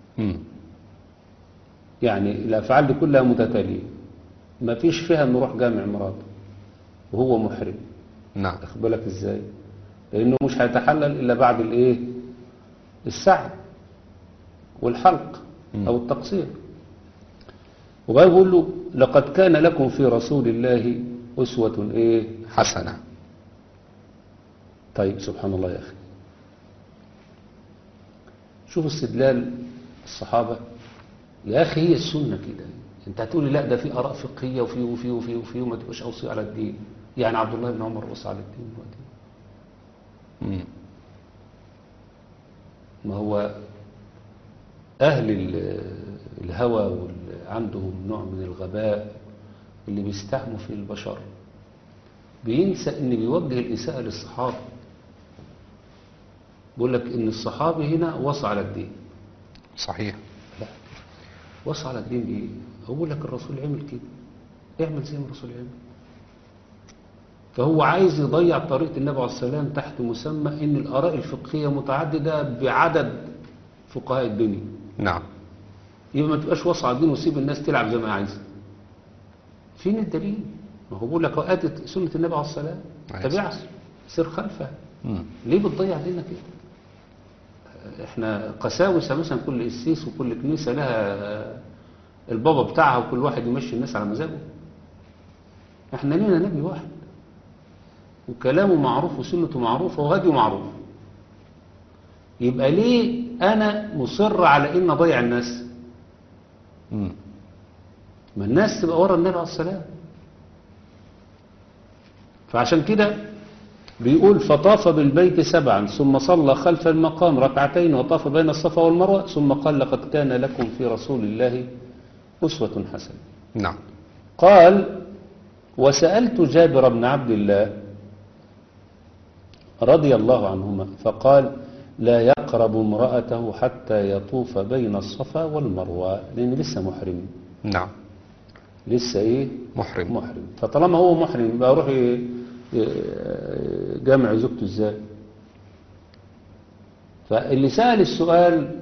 يعني الأفعال دي كلها متتالية، ما فيش فيها انه يروح جامع مراته وهو محرم. نعم. اخد بالك ازاي؟ لانه مش هيتحلل الا بعد الايه السعي والحلق او التقصير. وبقى يقول له لقد كان لكم في رسول الله أسوة ايه حسنة. طيب سبحان الله يا اخي، شوف استدلال الصحابة. يا اخي هي السنة كده، انت هتقولي لا ده في اراء فقهية وفي وفي وفي وفي وما تبقاش اوصي على الدين. يعني عبد الله بن عمر وصى على الدين دلوقتي. ما هو اهل الهوى واللي عندهم نوع من الغباء اللي بيستحموا في البشر بينسى ان بيوجه الاساءة للصحابة. بيقول لك ان الصحابي هنا وصى على الدين. صحيح. لا، وصى على الدين ايه؟ هو بيقول لك الرسول عمل كده، اعمل زي ما الرسول عمل. فهو عايز يضيع طريقة النبي عليه الصلاة والسلام تحت مسمى ان الآراء الفقهية متعددة بعدد فقهاء الدنيا. نعم. يبقى ما تبقاش واسع الدين وسيب الناس تلعب زي ما عايزة. فين الدليل؟ ما هو بيقول لك وآتت سنة النبي عليه الصلاة والسلام تبعها سير خلفها. ليه بتضيع دينك كده؟ احنا قساوسة مثلا كل قسيس وكل كنيسة لها البابا بتاعها وكل واحد يمشي الناس على مزاجه. احنا لينا نبي واحد وكلامه معروف وسنته معروفة وهديه معروف. يبقى ليه انا مصر على ان اضيع الناس؟ ما الناس تبقى ورا النبي عليه السلام. فعشان كده بيقول فطاف بالبيت 7 ثم صلى خلف المقام 2 وطاف بين الصفا والمروة ثم قال لقد كان لكم في رسول الله أسوة حسنة. نعم. قال وسألت جابر بن عبد الله رضي الله عنهما فقال لا يقرب امرأته حتى يطوف بين الصفا والمروة لأن لسه محرم. نعم. لسه ايه؟ محرم. فطالما هو محرم يبقى يروح جامع زوجته ازاي؟ فاللي سأل السؤال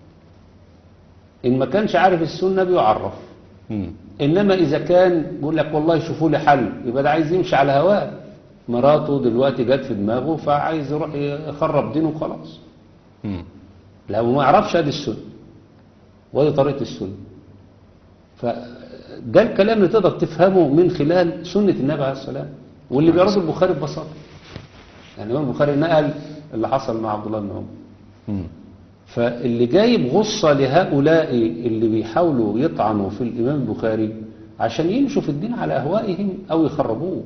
ان ما كانش عارف السنة بيعرف. انما اذا كان بيقول لك والله شوفوا لي حل يبقى ده عايز يمشي على هواه. مراته دلوقتي جت في دماغه فعايز يروح يخرب دينه وخلاص. لو ما يعرفش ادي السنة وادي طريقة السنة. فده الكلام اللي تقدر تفهمه من خلال سنة النبي عليه السلام واللي بيعرضه البخاري ببساطة. يعني الإمام البخاري نقل اللي حصل مع عبد الله بن عمر. فاللي جايب غصة لهؤلاء اللي بيحاولوا يطعنوا في الإمام البخاري عشان يمشوا في الدين على أهوائهم أو يخربوه.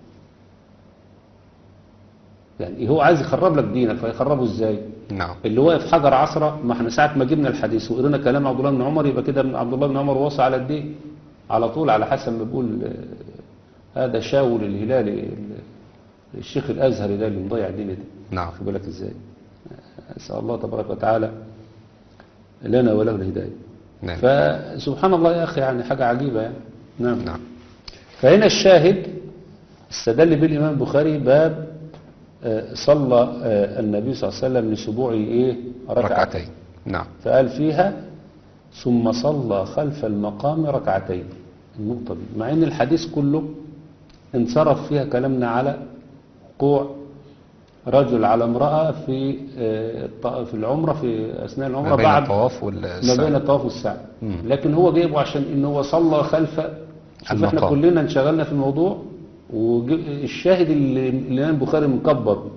يعني هو عايز يخرب لك دينك فيخربه ازاي؟ نعم. اللي واقف حجر عصرة ما احنا ساعة ما جبنا الحديث وقرينا كلام عبد الله بن عمر يبقى كده عبد الله بن عمر وصى على الدين على طول على حسب ما بيقول هذا شاول الهلالي الشيخ الازهري ده اللي مضيع الدين ده. نعم. خد بالك ازاي؟ اسال الله تبارك وتعالى لنا وله الهدايه. نعم. فسبحان الله يا اخي يعني حاجه عجيبه يعني. نعم. فهنا الشاهد استدل به الامام البخاري باب صلى النبي صلى الله عليه وسلم لسبوعه ايه؟ ركعتين. نعم. فقال فيها ثم صلى خلف المقام 2 النقطة دي مع ان الحديث كله انصرف فيها كلامنا على وقوع رجل على امرأة في العمرة في اثناء العمرة بعد الطواف ما بين الطواف والسعي. لكن هو جايبه عشان ان هو صلى خلف. شوف احنا كلنا انشغلنا في الموضوع والشاهد اللي الإمام البخاري مكبر.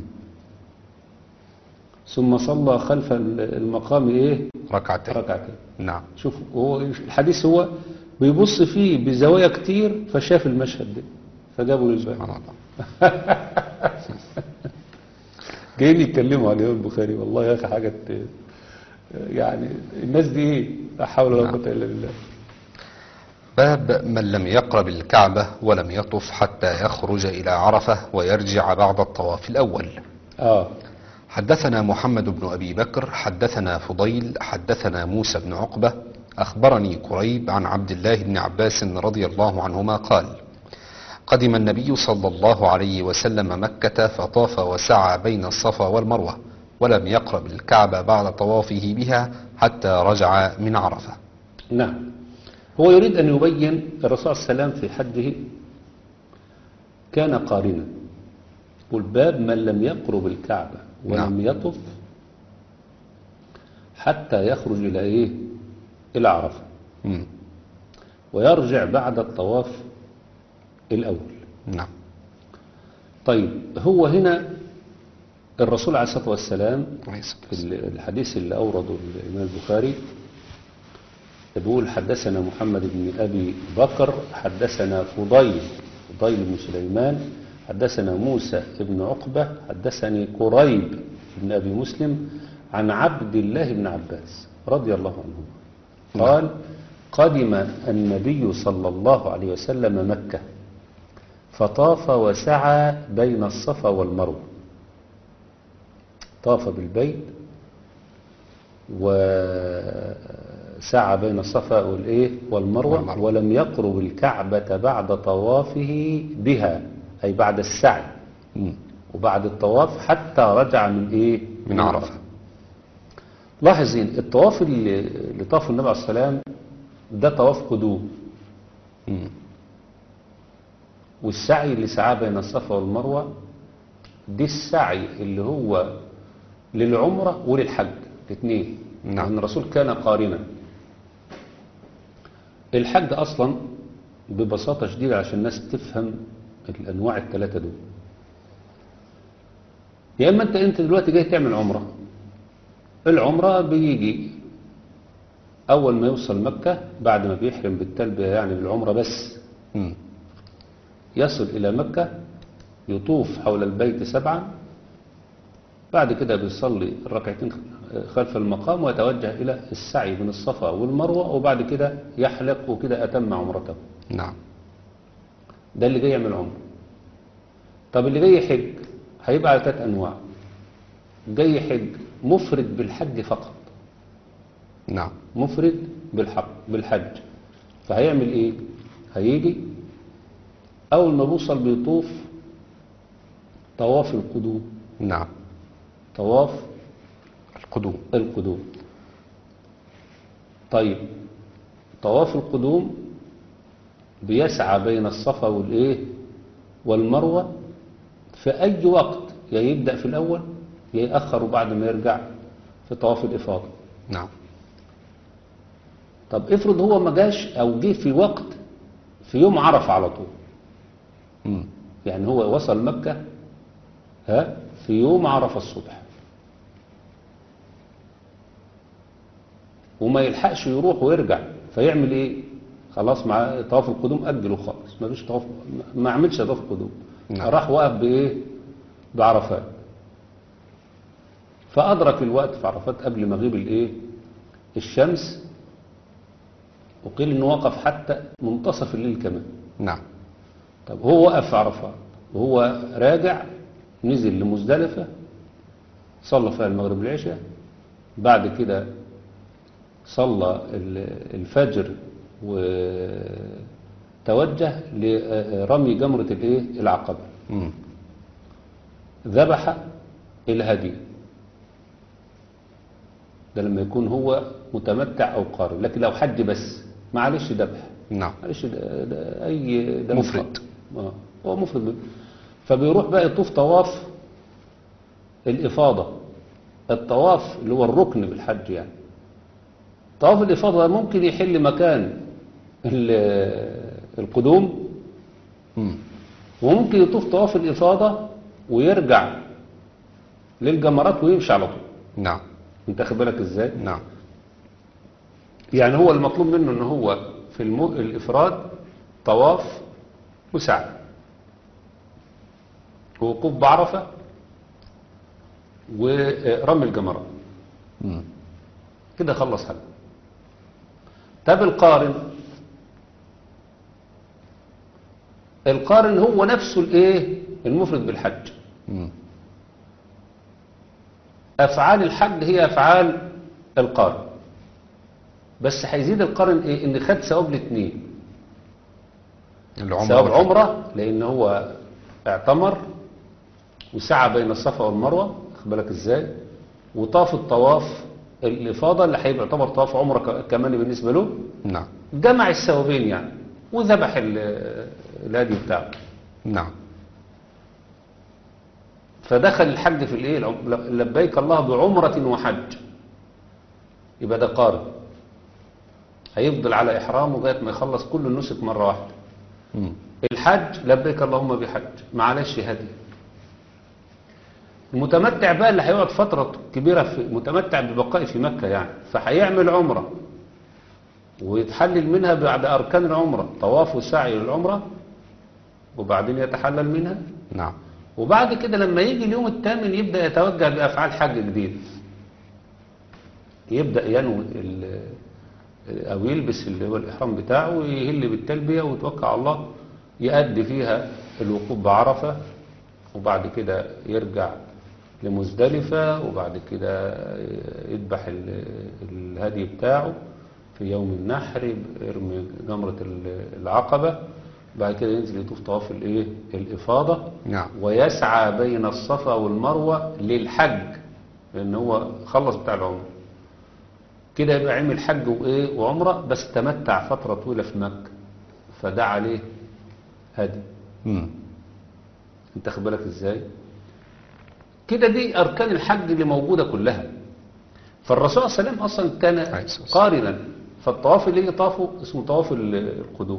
ثم صلى خلف المقام ايه؟ 2. نعم. شوف هو الحديث هو بيبص فيه بزوايا كتير فشاف المشهد ده فجابوا للباب. سبحان الله. جايين يتكلموا عن الإمام البخاري والله يا اخي حاجه يعني الناس دي ايه؟ لا حول ولا قوه الا بالله. باب من لم يقرب الكعبة ولم يطف حتى يخرج إلى عرفة ويرجع بعد الطواف الأول. حدثنا محمد بن أبي بكر حدثنا فضيل حدثنا موسى بن عقبة أخبرني كريب عن عبد الله بن عباس رضي الله عنهما قال قدم النبي صلى الله عليه وسلم مكة فطاف وسعى بين الصفا والمروة ولم يقرب الكعبة بعد طوافه بها حتى رجع من عرفة. نعم. هو يريد أن يبين الرسول صلى الله عليه وسلم في حده كان قارنا. والباب من لم يقرب الكعبة ولم يطف حتى يخرج إلى إيه؟ إلى عرفة ويرجع بعد الطواف الأول. نعم. طيب هو هنا الرسول عليه الصلاة والسلام في الحديث اللي أورده الإمام البخاري بيقول حدثنا محمد بن أبي بكر حدثنا فضيل بن سليمان حدثنا موسى بن عقبة حدثني كريب بن أبي مسلم عن عبد الله بن عباس رضي الله عنه قال قدم النبي صلى الله عليه وسلم مكة فطاف وسعى بين الصفا والمروة. طاف بالبيت وسعى بين الصفا والمروة ولم يقرب الكعبة بعد طوافه بها أي بعد السعي مم. وبعد الطواف حتى رجع من إيه؟ من عرفة. لاحظين الطواف اللي طافه النبي عليه السلام ده طواف قدوم، مم. والسعي اللي سعاه بين الصفا والمروة دي السعي اللي هو للعمرة وللحج الاثنين. نعم. لأن الرسول كان قارنا. الحج أصلا ببساطة شديدة عشان الناس تفهم الأنواع الثلاثة دول. يا إما أنت دلوقتي جاي تعمل عمرة، العمرة بيجي أول ما يوصل مكة بعد ما بيحرم بالتلبية يعني بالعمرة بس، مم. يصل إلى مكة يطوف حول البيت 7، بعد كده بيصلي الركعتين خلف المقام ويتوجه إلى السعي من الصفا والمروة، وبعد كده يحلق وكده أتم عمرته. نعم. ده اللي جاي يعمل عمرة. طب اللي جاي يحج هيبقى على 3 أنواع. جاي يحج مفرد بالحج فقط، نعم. مفرد بالحج. فهيعمل ايه؟ هيجي اول ما بيوصل بيطوف طواف القدوم. نعم. طواف القدوم. القدوم. طيب طواف القدوم بيسعى بين الصفا والايه والمروة في اي وقت، يا يبدأ في الاول يا يأخر بعد ما يرجع في طواف الافاضة. نعم. طب افرض هو ما جاش او جه في وقت في يوم عرفة على طول، مم. يعني هو وصل مكة في يوم عرفة الصبح وما يلحقش يروح ويرجع، فيعمل ايه؟ خلاص مع طواف القدوم اجله خالص، ما فيش طواف، ما عملش طواف القدوم. نعم. راح وقف بايه؟ بعرفات. فادرك الوقت في عرفات قبل مغيب الايه؟ الشمس، وقيل انه وقف حتى منتصف الليل كمان. نعم. طب هو وقف في عرفات وهو راجع نزل لمزدلفة، صلى فيها المغرب والعشاء، بعد كده صلى الفجر وتوجه لرمي جمرة الايه؟ العقبة. مم. ذبح الهدي. ده لما يكون هو متمتع او قارن، لكن لو حج بس معلش ذبح. نعم. معلش ده اي دم مفرد. هو مفرد. فبيروح بقى يطوف طواف الإفاضة، الطواف اللي هو الركن بالحج يعني. طواف الإفاضة ممكن يحل مكان القدوم، مم. وممكن يطوف طواف الإفاضة ويرجع للجمرات ويمشي على طول. نعم. انت واخد بالك ازاي؟ نعم. يعني هو المطلوب منه ان هو في الإفراد طواف وسعي ووقوف بعرفة ورمي الجمرات، مم. كده خلص حاجة. طب القارن هو نفسه الايه؟ المفرد بالحج. مم. افعال الحج هي افعال القارن، بس هيزيد القارن ايه؟ ان خد ثواب الاثنين، العمرة ثواب والحج. عمرة لان هو اعتمر وسعى بين الصفا والمروة، واخد بالك ازاي؟ وطاف الطواف الإفاضة اللي هيبقى يعتبر طواف عمرة كمان بالنسبة له، نعم. جمع الثوابين يعني، وذبح الهدي بتاعه. نعم. فدخل الحج في الايه؟ لبيك الله بعمرة وحج، يبقى ده قارن، هيفضل على إحرامه لغاية ما يخلص كل النسك مرة واحدة. مم. الحج لبيك اللهم بحج، معلش هدي. المتمتع بقى اللي هيقعد فترة كبيرة متمتع ببقاء في مكة يعني، فهيعمل عمرة ويتحلل منها بعد أركان العمرة، طواف وسعي للعمرة، وبعدين يتحلل منها، نعم. وبعد كده لما يجي اليوم الثامن يبدأ يتوجه بأفعال حج جديد، يبدأ ينوي أو يلبس اللي هو الإحرام بتاعه ويهل بالتلبية ويتوكل على الله، يؤدي فيها الوقوف بعرفة، وبعد كده يرجع لمزدلفة، وبعد كده يذبح الهدي بتاعه في يوم النحر، يرمي جمرة العقبة، بعد كده ينزل يطوف طواف الايه الإفاضة. نعم. ويسعى بين الصفا والمروة للحج، لأن هو خلص بتاع العمر كده، يبقى عمل حج وإيه وعمرة، بس تمتع فترة طويلة في مكة، فده عليه هدي. انت خد بالك ازاي كده؟ دي أركان الحج اللي موجودة كلها. فالرسول صلى الله عليه وسلم أصلا كان قارنا، فالطواف اللي طافه اسمه طواف القدوم،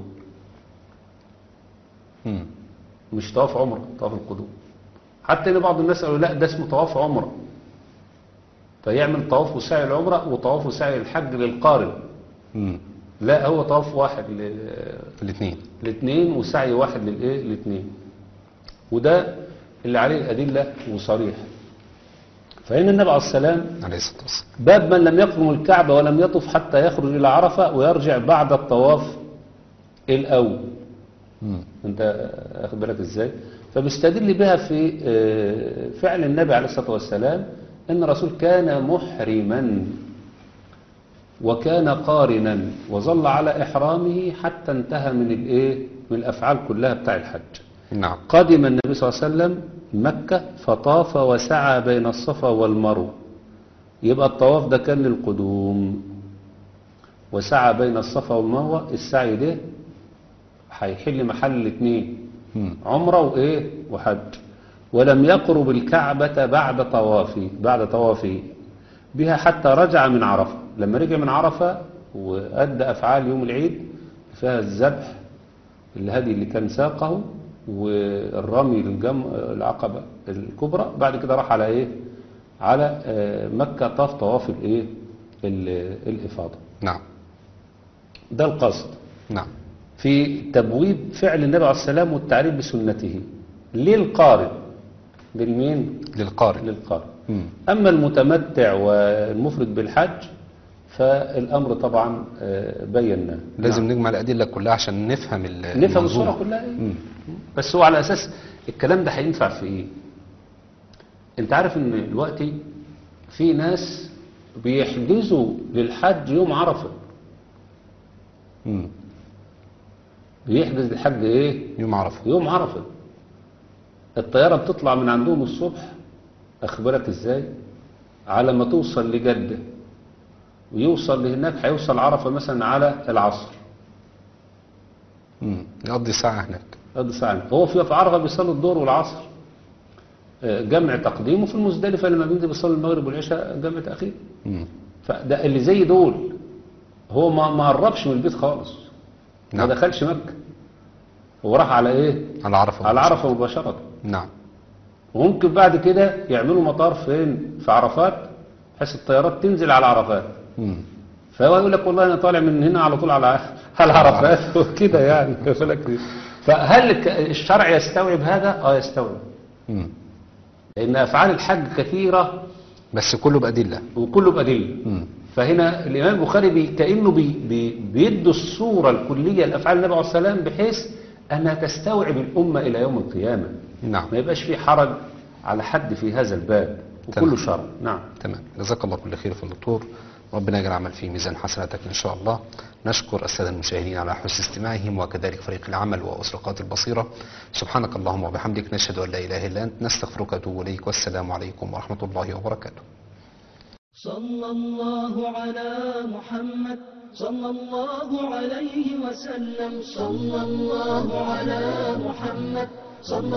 مش طواف عمره، طواف القدوم. حتى ان بعض الناس قالوا لا ده اسمه طواف عمره، فيعمل طواف وسعي العمره وطواف وسعي الحج للقارن. لا، هو طواف واحد الاثنين وسعي واحد للايه الاثنين، وده اللي عليه الادله وصريح. فإن النبي عليه السلام باب من لم يقرم الكعبة ولم يطف حتى يخرج إلى عرفة ويرجع بعد الطواف الأول. انت اخد بالك ازاي؟ فبيستدل بها في فعل النبي عليه الصلاة والسلام، ان الرسول كان محرما وكان قارنا وظل على احرامه حتى انتهى من الايه من الافعال كلها بتاع الحج. نعم. قدم النبي صلى الله عليه وسلم مكة فطاف وسعى بين الصفا والمروة، يبقى الطواف ده كان للقدوم، وسعى بين الصفا والمروة، السعي ده هيحل محل الاثنين، عمره وايه وحج. ولم يقرب الكعبة بعد طوافه بها حتى رجع من عرفة. لما رجع من عرفة وأدى أفعال يوم العيد فيها الذبح الهدي اللي كان ساقه والرمي العقبة الكبرى، بعد كده راح على ايه على مكة، طاف طواف الايه الإفاضة. نعم. ده القصد. نعم. في تبويب فعل النبي عليه السلام والتعريف بسنته للقارن. للمين؟ للقارن. أما المتمتع والمفرد بالحج فالأمر طبعا بيناه. لازم نجمع الأدلة كلها عشان نفهم الصورة كلها إيه؟ بس هو على أساس الكلام ده هينفع في إيه؟ أنت عارف إن دلوقتي في ناس بيحجزوا للحج يوم عرفة. بيحجز الحج ايه يوم عرفة. الطيارة بتطلع من عندهم الصبح، اخبرك ازاي، على ما توصل لجدة ويوصل لهناك هيوصل عرفة مثلا على العصر. يقضي ساعة هناك. هو في عرفة بيصلي الظهر والعصر جمع تقديم، وفي المزدلفة لما بينزل بيصلي المغرب والعشاء جمع تأخير. فده اللي زي دول هو ما قربش من البيت خالص. ما دخلش مكة، هو راح على ايه على عرفة مباشرة. نعم. وممكن بعد كده يعملوا مطار فين في عرفات بحيث الطيارات تنزل على عرفات. فهو يقول لك والله انا طالع من هنا على طول على عرفات وكده يعني. فهل الشرع يستوعب هذا؟ يستوعب. لان افعال الحج كثيرة بس كله بأدلة. فهنا الإمام البخاري كأنه بيدوا الصورة الكلية لأفعال النبي عليه السلام بحيث أنها تستوعب الأمة إلى يوم القيامة. نعم. ما يبقاش في حرج على حد في هذا الباب، وكله شرع. نعم. تمام. جزاك الله كل خير في الدكتور، ربنا يجعل عمل في ميزان حسناتك إن شاء الله. نشكر السادة المشاهدين على حسن استماعهم، وكذلك فريق العمل وأسرقات البصيرة. سبحانك اللهم وبحمدك، نشهد أن لا إله إلا أنت، نستغفرك ونتوب إليك، والسلام عليكم ورحمة الله وبركاته. صلى الله على محمد صلى الله عليه وسلم. صلى الله على محمد صلى